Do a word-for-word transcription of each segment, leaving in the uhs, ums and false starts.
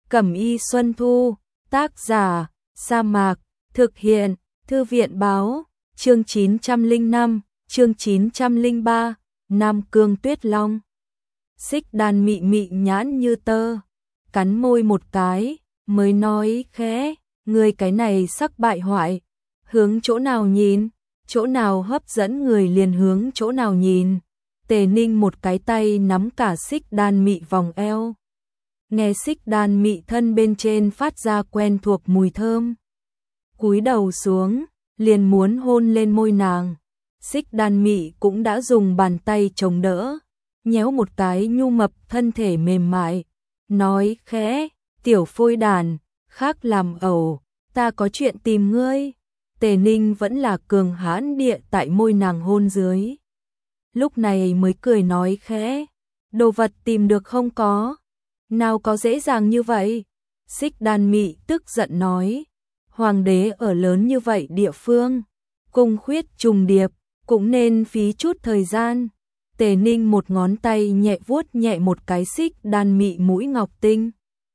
Cẩm y Xuân Thu, tác giả, Sa Mạc, thực hiện, Thư viện báo, chương chín trăm lẻ năm, chương chín trăm lẻ ba, Nam Cương Tuyết Long. Xích Đan mị mị nhãn như tơ, cắn môi một cái, mới nói khẽ, ngươi cái này sắc bại hoại, hướng chỗ nào nhìn, chỗ nào hấp dẫn người liền hướng chỗ nào nhìn. Tề Ninh một cái tay nắm cả Xích Đan mị vòng eo. Nghe Xích Đan mị thân bên trên phát ra quen thuộc mùi thơm. Cúi đầu xuống, liền muốn hôn lên môi nàng. Xích Đan mị cũng đã dùng bàn tay chống đỡ, nhéo một cái nhu mập thân thể mềm mại, nói khẽ, tiểu phôi đàn, khác làm ẩu, ta có chuyện tìm ngươi. Tề Ninh vẫn là cường hãn địa tại môi nàng hôn dưới. Lúc này mới cười nói khẽ, đồ vật tìm được không có, nào có dễ dàng như vậy. Xích Đan mị tức giận nói, hoàng đế ở lớn như vậy địa phương, cung khuyết trùng điệp, cũng nên phí chút thời gian. Tề Ninh một ngón tay nhẹ vuốt nhẹ một cái Xích Đan mị mũi ngọc tinh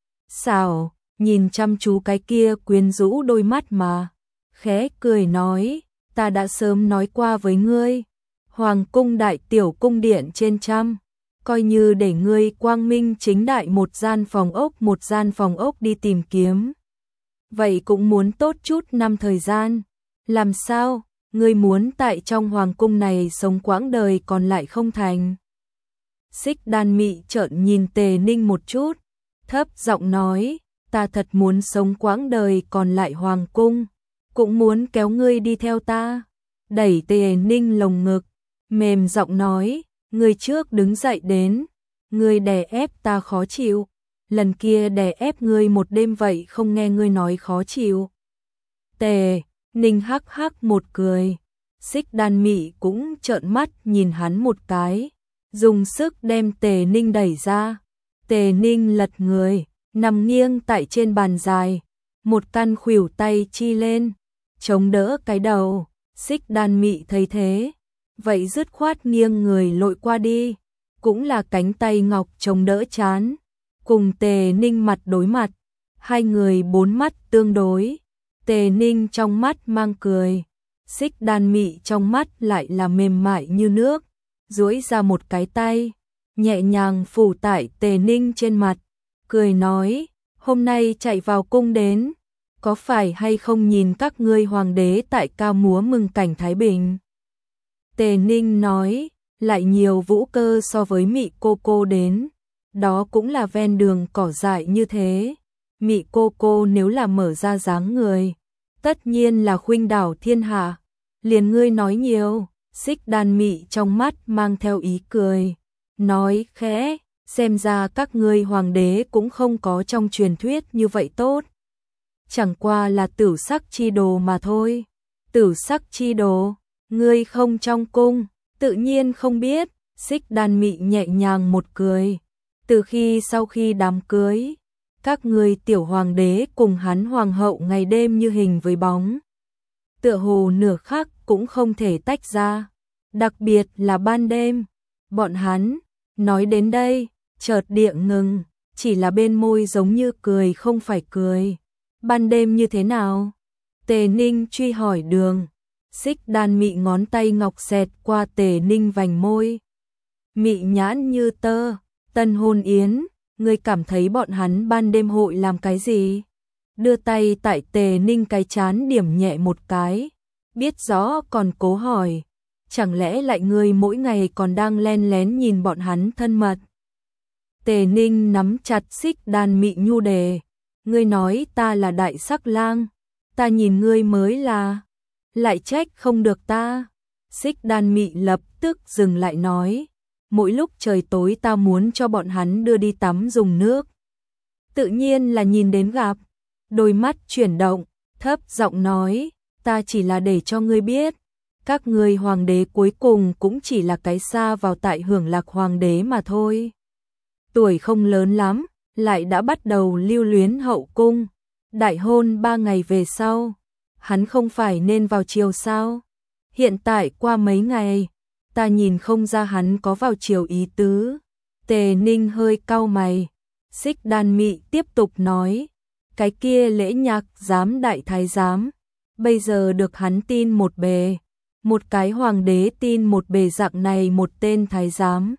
xảo, nhìn chăm chú cái kia quyến rũ đôi mắt mà, khẽ cười nói, ta đã sớm nói qua với ngươi, hoàng cung đại tiểu cung điện trên trăm, coi như để ngươi quang minh chính đại một gian phòng ốc một gian phòng ốc đi tìm kiếm. Vậy cũng muốn tốt chút năm thời gian, làm sao, ngươi muốn tại trong hoàng cung này sống quãng đời còn lại không thành. Xích Đan mị trợn nhìn Tề Ninh một chút, thấp giọng nói, ta thật muốn sống quãng đời còn lại hoàng cung, cũng muốn kéo ngươi đi theo ta. Đẩy Tề Ninh lồng ngực, mềm giọng nói, ngươi trước đứng dậy đến, ngươi đè ép ta khó chịu, lần kia đè ép ngươi một đêm vậy không nghe ngươi nói khó chịu. Tề Ninh hắc hắc một cười, Xích Đan mị cũng trợn mắt nhìn hắn một cái, dùng sức đem Tề Ninh đẩy ra. Tề Ninh lật người, nằm nghiêng tại trên bàn dài, một căn khuỷu tay chi lên, chống đỡ cái đầu. Xích Đan mị thấy thế, vậy dứt khoát nghiêng người lội qua đi, cũng là cánh tay ngọc chống đỡ chán, cùng Tề Ninh mặt đối mặt, hai người bốn mắt tương đối. Tề Ninh trong mắt mang cười, Xích Đan mị trong mắt lại là mềm mại như nước, duỗi ra một cái tay, nhẹ nhàng phủ tại Tề Ninh trên mặt, cười nói, hôm nay chạy vào cung đến, có phải hay không nhìn các ngươi hoàng đế tại cao múa mừng cảnh Thái Bình. Tề Ninh nói, lại nhiều vũ cơ so với mị cô cô đến, đó cũng là ven đường cỏ dại như thế, mị cô cô nếu là mở ra dáng người, tất nhiên là khuynh đảo thiên hạ, liền ngươi nói nhiều. Xích Đan mị trong mắt mang theo ý cười, nói khẽ, xem ra các ngươi hoàng đế cũng không có trong truyền thuyết như vậy tốt. Chẳng qua là tử sắc chi đồ mà thôi. Tử sắc chi đồ, ngươi không trong cung, tự nhiên không biết. Xích Đan mị nhẹ nhàng một cười, từ khi sau khi đám cưới, các ngươi tiểu hoàng đế cùng hắn hoàng hậu ngày đêm như hình với bóng, tựa hồ nửa khắc cũng không thể tách ra, đặc biệt là ban đêm. Bọn hắn nói đến đây, chợt điện ngừng, chỉ là bên môi giống như cười không phải cười. Ban đêm như thế nào? Tề Ninh truy hỏi đường. Xích Đan mị ngón tay ngọc xẹt qua Tề Ninh vành môi, mị nhãn như tơ, tân hôn yến, ngươi cảm thấy bọn hắn ban đêm hội làm cái gì? Đưa tay tại Tề Ninh cái chán điểm nhẹ một cái, biết rõ còn cố hỏi, chẳng lẽ lại ngươi mỗi ngày còn đang len lén nhìn bọn hắn thân mật? Tề Ninh nắm chặt Xích Đan mị nhu đề, ngươi nói ta là đại sắc lang, ta nhìn ngươi mới là, lại trách không được ta. Xích Đan mị lập tức dừng lại nói, mỗi lúc trời tối ta muốn cho bọn hắn đưa đi tắm dùng nước, tự nhiên là nhìn đến gặp. Đôi mắt chuyển động, thấp giọng nói, ta chỉ là để cho ngươi biết, các ngươi hoàng đế cuối cùng cũng chỉ là cái xa vào tại hưởng lạc hoàng đế mà thôi. Tuổi không lớn lắm, lại đã bắt đầu lưu luyến hậu cung. Đại hôn ba ngày về sau, hắn không phải nên vào chiều sao? Hiện tại qua mấy ngày, ta nhìn không ra hắn có vào chiều ý tứ. Tề Ninh hơi cau mày, Xích Đan Mị tiếp tục nói, cái kia Lễ Nhạc giám đại thái giám, bây giờ được hắn tin một bề, một cái hoàng đế tin một bề dạng này một tên thái giám.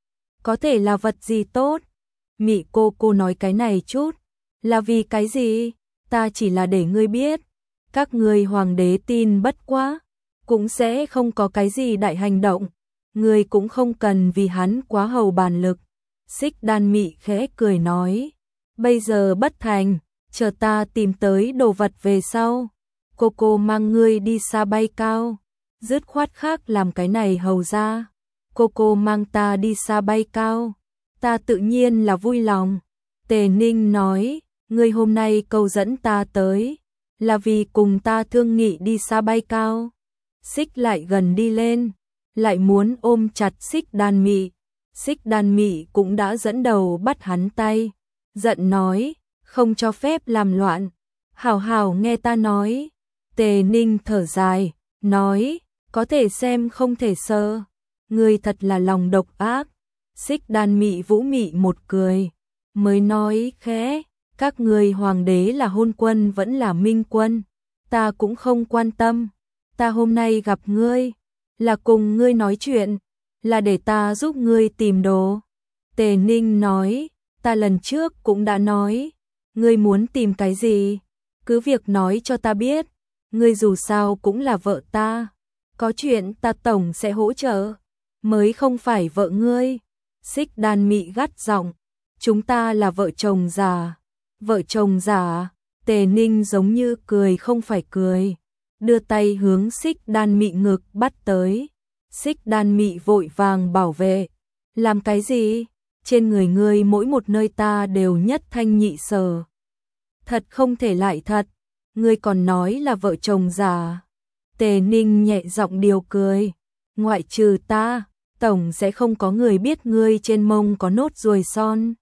Có thể là vật gì tốt? Mị cô cô nói cái này chút, là vì cái gì? Ta chỉ là để ngươi biết, các ngươi hoàng đế tin bất quá, cũng sẽ không có cái gì đại hành động, ngươi cũng không cần vì hắn quá hầu bàn lực. Xích Đan Mị khẽ cười nói, bây giờ bất thành, chờ ta tìm tới đồ vật về sau, cô cô mang ngươi đi xa bay cao, dứt khoát khác làm cái này hầu ra, cô cô mang ta đi xa bay cao, ta tự nhiên là vui lòng. Tề Ninh nói, ngươi hôm nay cầu dẫn ta tới, là vì cùng ta thương nghị đi xa bay cao. Xích lại gần đi lên, lại muốn ôm chặt Xích Đan Mị. Xích Đan Mị cũng đã dẫn đầu bắt hắn tay, giận nói, không cho phép làm loạn, hảo hảo nghe ta nói. Tề Ninh thở dài, nói, có thể xem không thể sơ, ngươi thật là lòng độc ác. Xích Đan Mị vũ mị một cười, mới nói khẽ, các ngươi hoàng đế là hôn quân vẫn là minh quân, ta cũng không quan tâm, ta hôm nay gặp ngươi, là cùng ngươi nói chuyện, là để ta giúp ngươi tìm đồ. Tề Ninh nói, ta lần trước cũng đã nói, ngươi muốn tìm cái gì, cứ việc nói cho ta biết, ngươi dù sao cũng là vợ ta, có chuyện ta tổng sẽ hỗ trợ, mới không phải vợ ngươi. Xích Đan Mị gắt giọng, chúng ta là vợ chồng già. Vợ chồng già? Tề Ninh giống như cười không phải cười, đưa tay hướng Xích Đan Mị ngực bắt tới. Xích Đan Mị vội vàng bảo vệ, làm cái gì? Trên người ngươi mỗi một nơi ta đều nhất thanh nhị sở. Thật không thể lại thật, ngươi còn nói là vợ chồng già. Tề Ninh nhẹ giọng điều cười, ngoại trừ ta, tổng sẽ không có người biết ngươi trên mông có nốt ruồi son.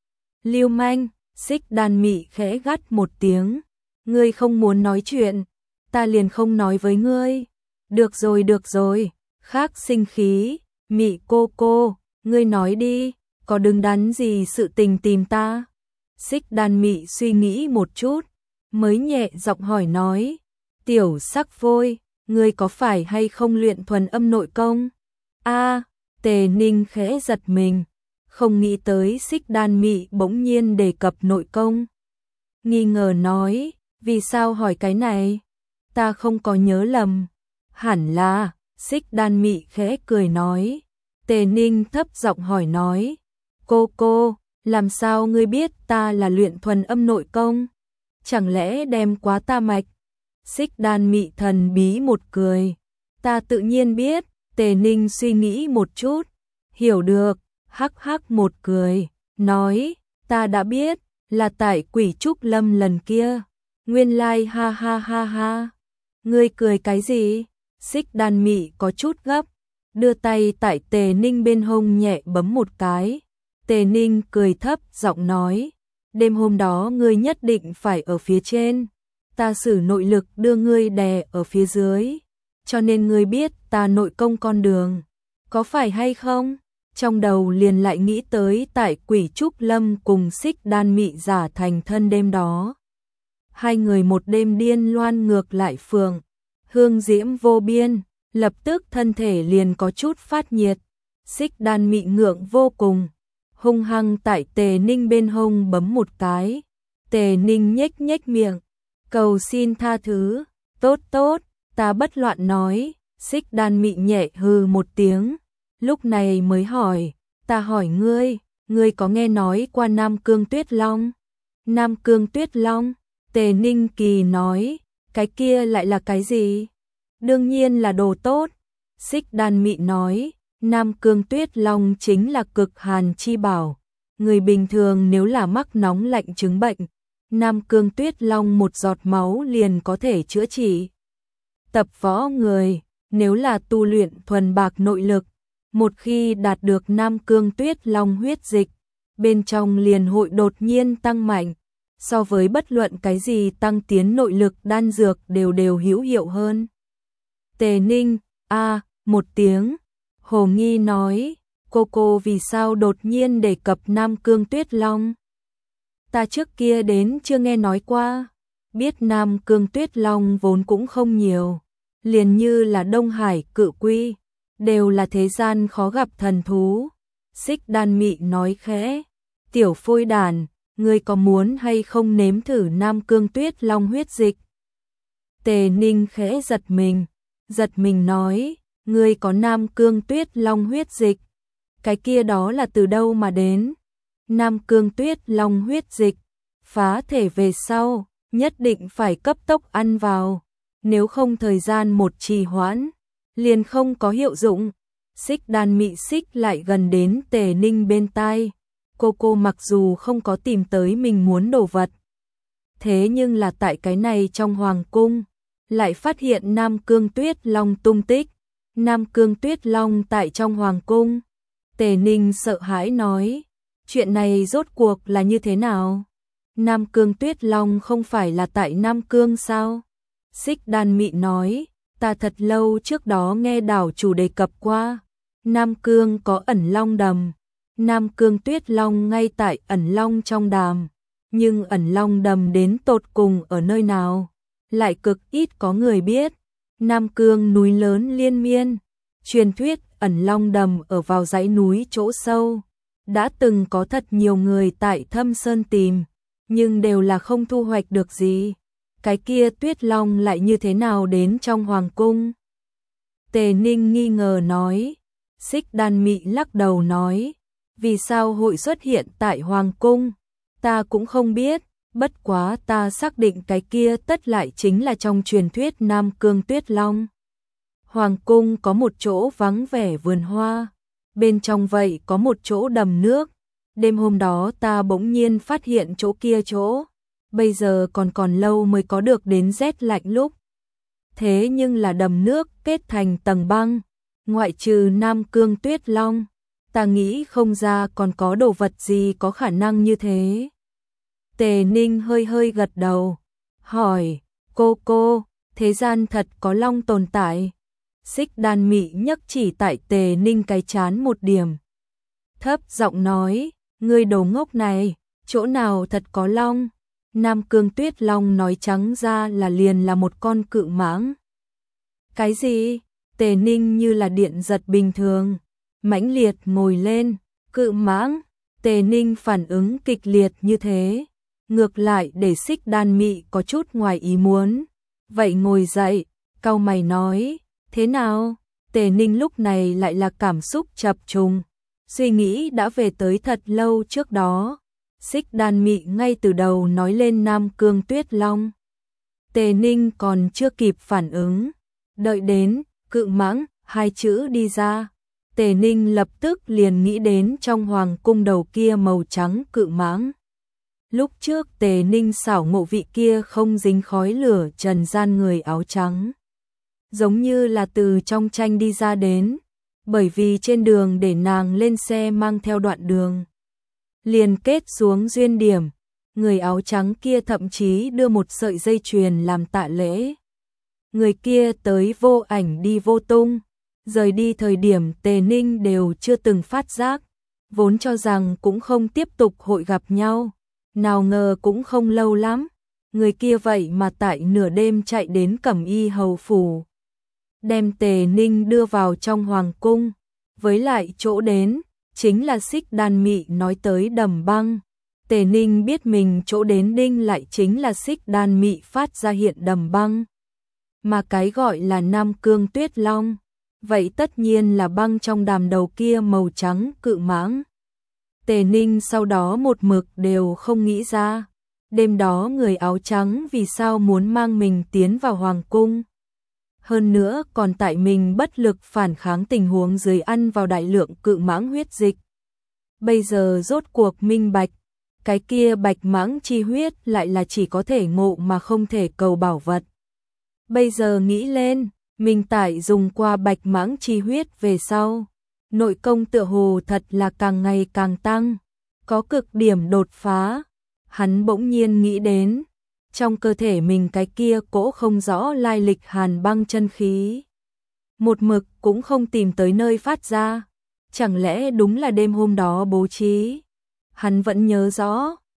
Lưu manh. Xích Đan Mị khẽ gắt một tiếng, ngươi không muốn nói chuyện, ta liền không nói với ngươi. Được rồi được rồi, khác sinh khí, Mị cô cô, ngươi nói đi, có đứng đắn gì sự tình tìm ta. Xích Đan Mị suy nghĩ một chút, mới nhẹ giọng hỏi nói, tiểu sắc vôi, ngươi có phải hay không luyện thuần âm nội công? A, Tề Ninh khẽ giật mình, không nghĩ tới Xích Đan Mị bỗng nhiên đề cập nội công. Nghi ngờ nói, vì sao hỏi cái này? Ta không có nhớ lầm. Hẳn là, Xích Đan Mị khẽ cười nói. Tề Ninh thấp giọng hỏi nói, cô cô, làm sao ngươi biết ta là luyện thuần âm nội công? Chẳng lẽ đem quá ta mạch? Xích Đan Mị thần bí một cười. Ta tự nhiên biết. Tề Ninh suy nghĩ một chút, hiểu được, hắc hắc một cười, nói, ta đã biết, là tại Quỷ Trúc Lâm lần kia. Nguyên lai like, ha ha ha ha. Ngươi cười cái gì? Xích Đan Mị có chút gấp, đưa tay tại Tề Ninh bên hông nhẹ bấm một cái. Tề Ninh cười thấp giọng nói, đêm hôm đó ngươi nhất định phải ở phía trên, ta sử nội lực đưa ngươi đè ở phía dưới, cho nên ngươi biết ta nội công con đường, có phải hay không? Trong đầu liền lại nghĩ tới tại Quỷ Trúc Lâm cùng Xích Đan Mị giả thành thân đêm đó. Hai người một đêm điên loan ngược lại phường, hương diễm vô biên, lập tức thân thể liền có chút phát nhiệt. Xích Đan Mị ngượng vô cùng, hung hăng tại Tề Ninh bên hông bấm một cái. Tề Ninh nhếch nhếch miệng, cầu xin tha thứ, tốt tốt, ta bất loạn nói. Xích Đan Mị nhẹ hừ một tiếng, lúc này mới hỏi, ta hỏi ngươi, ngươi có nghe nói qua Nam Cương Tuyết Long? Nam Cương Tuyết Long? Tề Ninh kỳ nói, cái kia lại là cái gì? Đương nhiên là đồ tốt. Xích Đan Mị nói, Nam Cương Tuyết Long chính là cực hàn chi bảo. Người bình thường nếu là mắc nóng lạnh chứng bệnh, Nam Cương Tuyết Long một giọt máu liền có thể chữa trị. Tập võ người, nếu là tu luyện thuần bạc nội lực, một khi đạt được Nam Cương Tuyết Long huyết dịch, bên trong liền hội đột nhiên tăng mạnh, so với bất luận cái gì tăng tiến nội lực đan dược đều đều hữu hiệu hơn. Tề Ninh, a, một tiếng, hồ nghi nói, cô cô vì sao đột nhiên đề cập Nam Cương Tuyết Long? Ta trước kia đến chưa nghe nói qua. Biết Nam Cương Tuyết Long vốn cũng không nhiều, liền như là Đông Hải Cự Quy, đều là thế gian khó gặp thần thú. Xích Đan Mị nói khẽ, tiểu phôi đàn, ngươi có muốn hay không nếm thử Nam Cương Tuyết Long huyết dịch? Tề Ninh khẽ giật mình, giật mình nói, ngươi có Nam Cương Tuyết Long huyết dịch, cái kia đó là từ đâu mà đến? Nam Cương Tuyết Long huyết dịch, phá thể về sau, nhất định phải cấp tốc ăn vào, nếu không thời gian một trì hoãn, liền không có hiệu dụng. Xích Đan Mị xích lại gần đến Tề Ninh bên tai, cô cô mặc dù không có tìm tới mình muốn đồ vật, thế nhưng là tại cái này trong hoàng cung, lại phát hiện Nam Cương Tuyết Long tung tích. Nam Cương Tuyết Long tại trong hoàng cung. Tề Ninh sợ hãi nói, chuyện này rốt cuộc là như thế nào? Nam Cương Tuyết Long không phải là tại Nam Cương sao? Xích Đan Mị nói, ta thật lâu trước đó nghe đảo chủ đề cập qua, Nam Cương có ẩn long đầm, Nam Cương Tuyết Long ngay tại ẩn long trong đàm, nhưng ẩn long đầm đến tột cùng ở nơi nào, lại cực ít có người biết. Nam Cương núi lớn liên miên, truyền thuyết ẩn long đầm ở vào dãy núi chỗ sâu, đã từng có thật nhiều người tại thâm sơn tìm, nhưng đều là không thu hoạch được gì. Cái kia Tuyết Long lại như thế nào đến trong hoàng cung? Tề Ninh nghi ngờ nói. Xích Đan Mị lắc đầu nói, vì sao hội xuất hiện tại hoàng cung? Ta cũng không biết, bất quá ta xác định cái kia tất lại chính là trong truyền thuyết Nam Cương Tuyết Long. Hoàng cung có một chỗ vắng vẻ vườn hoa, bên trong vậy có một chỗ đầm nước. Đêm hôm đó ta bỗng nhiên phát hiện chỗ kia chỗ, bây giờ còn còn lâu mới có được đến rét lạnh lúc. Thế nhưng là đầm nước kết thành tầng băng, ngoại trừ Nam Cương Tuyết Long, ta nghĩ không ra còn có đồ vật gì có khả năng như thế. Tề Ninh hơi hơi gật đầu, hỏi, cô cô, thế gian thật có long tồn tại? Xích Đan Mị nhấc chỉ tại Tề Ninh cái chán một điểm, thấp giọng nói, ngươi đồ ngốc này, chỗ nào thật có long? Nam Cương Tuyết Long nói trắng ra là liền là một con cự mãng. Cái gì? Tề Ninh như là điện giật bình thường, mãnh liệt ngồi lên, cự mãng. Tề Ninh phản ứng kịch liệt như thế, ngược lại để Xích Đan Mị có chút ngoài ý muốn. Vậy ngồi dậy, cau mày nói, thế nào? Tề Ninh lúc này lại là cảm xúc chập trùng, suy nghĩ đã về tới thật lâu trước đó. Xích Đan Mị ngay từ đầu nói lên Nam Cương Tuyết Long. Tề Ninh còn chưa kịp phản ứng, đợi đến cự mãng hai chữ đi ra, Tề Ninh lập tức liền nghĩ đến trong hoàng cung đầu kia màu trắng cự mãng. Lúc trước Tề Ninh xảo ngộ vị kia không dính khói lửa trần gian người áo trắng, giống như là từ trong tranh đi ra đến, bởi vì trên đường để nàng lên xe mang theo đoạn đường liền kết xuống duyên điểm, người áo trắng kia thậm chí đưa một sợi dây chuyền làm tạ lễ. Người kia tới vô ảnh đi vô tung, rời đi thời điểm Tề Ninh đều chưa từng phát giác, vốn cho rằng cũng không tiếp tục hội gặp nhau, nào ngờ cũng không lâu lắm, người kia vậy mà tại nửa đêm chạy đến Cẩm Y hầu phủ, đem Tề Ninh đưa vào trong hoàng cung, với lại chỗ đến chính là Xích Đan Mị nói tới đầm băng. Tề Ninh biết mình chỗ đến đinh lại chính là Xích Đan Mị phát ra hiện đầm băng, mà cái gọi là Nam Cương Tuyết Long, vậy tất nhiên là băng trong đàm đầu kia màu trắng cự mãng. Tề Ninh sau đó một mực đều không nghĩ ra, đêm đó người áo trắng vì sao muốn mang mình tiến vào hoàng cung. Hơn nữa còn tại mình bất lực phản kháng tình huống dưới ăn vào đại lượng cự mãng huyết dịch. Bây giờ rốt cuộc minh bạch, cái kia bạch mãng chi huyết lại là chỉ có thể ngộ mà không thể cầu bảo vật. Bây giờ nghĩ lên, mình tại dùng qua bạch mãng chi huyết về sau, nội công tựa hồ thật là càng ngày càng tăng, có cực điểm đột phá. Hắn bỗng nhiên nghĩ đến, trong cơ thể mình cái kia cỗ không rõ lai lịch hàn băng chân khí, một mực cũng không tìm tới nơi phát ra, chẳng lẽ đúng là đêm hôm đó bố trí. Hắn vẫn nhớ rõ,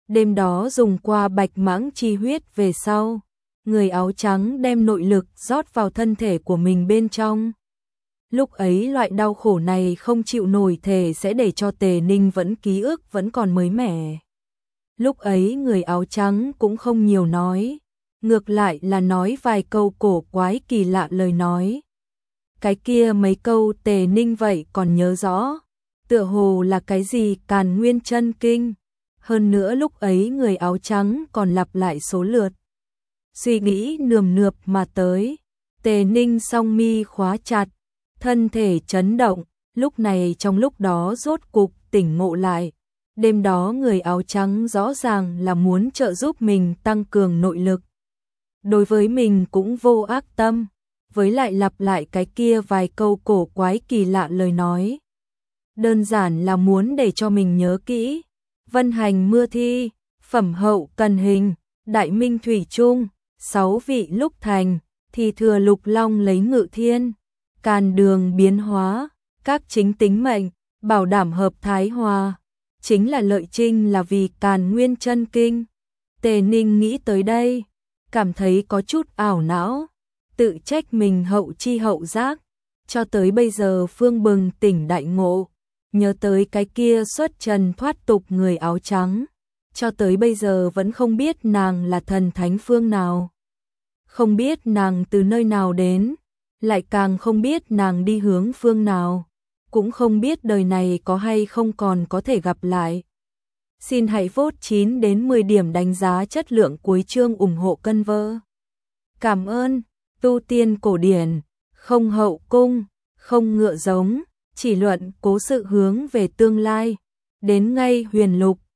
Đêm đó dùng qua bạch mãng chi huyết về sau, người áo trắng đem nội lực rót vào thân thể của mình bên trong. Lúc ấy loại đau khổ này không chịu nổi thể sẽ để cho Tề Ninh vẫn ký ức vẫn còn mới mẻ. Lúc ấy người áo trắng cũng không nhiều nói, ngược lại là nói vài câu cổ quái kỳ lạ lời nói. Cái kia mấy câu Tề Ninh vậy còn nhớ rõ, tựa hồ là cái gì Càn Nguyên Chân Kinh. Hơn nữa lúc ấy người áo trắng còn lặp lại số lượt. Suy nghĩ nườm nượp mà tới, Tề Ninh song mi khóa chặt, thân thể chấn động, lúc này trong lúc đó rốt cục tỉnh ngộ lại. Đêm đó người áo trắng rõ ràng là muốn trợ giúp mình tăng cường nội lực. Đối với mình cũng vô ác tâm, với lại lặp lại cái kia vài câu cổ quái kỳ lạ lời nói. Đơn giản là muốn để cho mình nhớ kỹ. Vân hành mưa thi, phẩm hậu cần hình, đại minh thủy trung, sáu vị lúc thành, thì thừa lục long lấy ngự thiên, càn đường biến hóa, các chính tính mệnh, bảo đảm hợp thái hòa. Chính là lợi trinh là vì Càn Nguyên Chân Kinh. Tề Ninh nghĩ tới đây, cảm thấy có chút ảo não, tự trách mình hậu chi hậu giác, cho tới bây giờ phương bừng tỉnh đại ngộ, nhớ tới cái kia xuất trần thoát tục người áo trắng, cho tới bây giờ vẫn không biết nàng là thần thánh phương nào, không biết nàng từ nơi nào đến, lại càng không biết nàng đi hướng phương nào, cũng không biết đời này có hay không còn có thể gặp lại. Xin hãy vote chín đến mười điểm đánh giá chất lượng cuối chương ủng hộ cân vơ. Cảm ơn. Tu tiên cổ điển, không hậu cung, không ngựa giống, chỉ luận cố sự hướng về tương lai. Đến ngay huyền lục,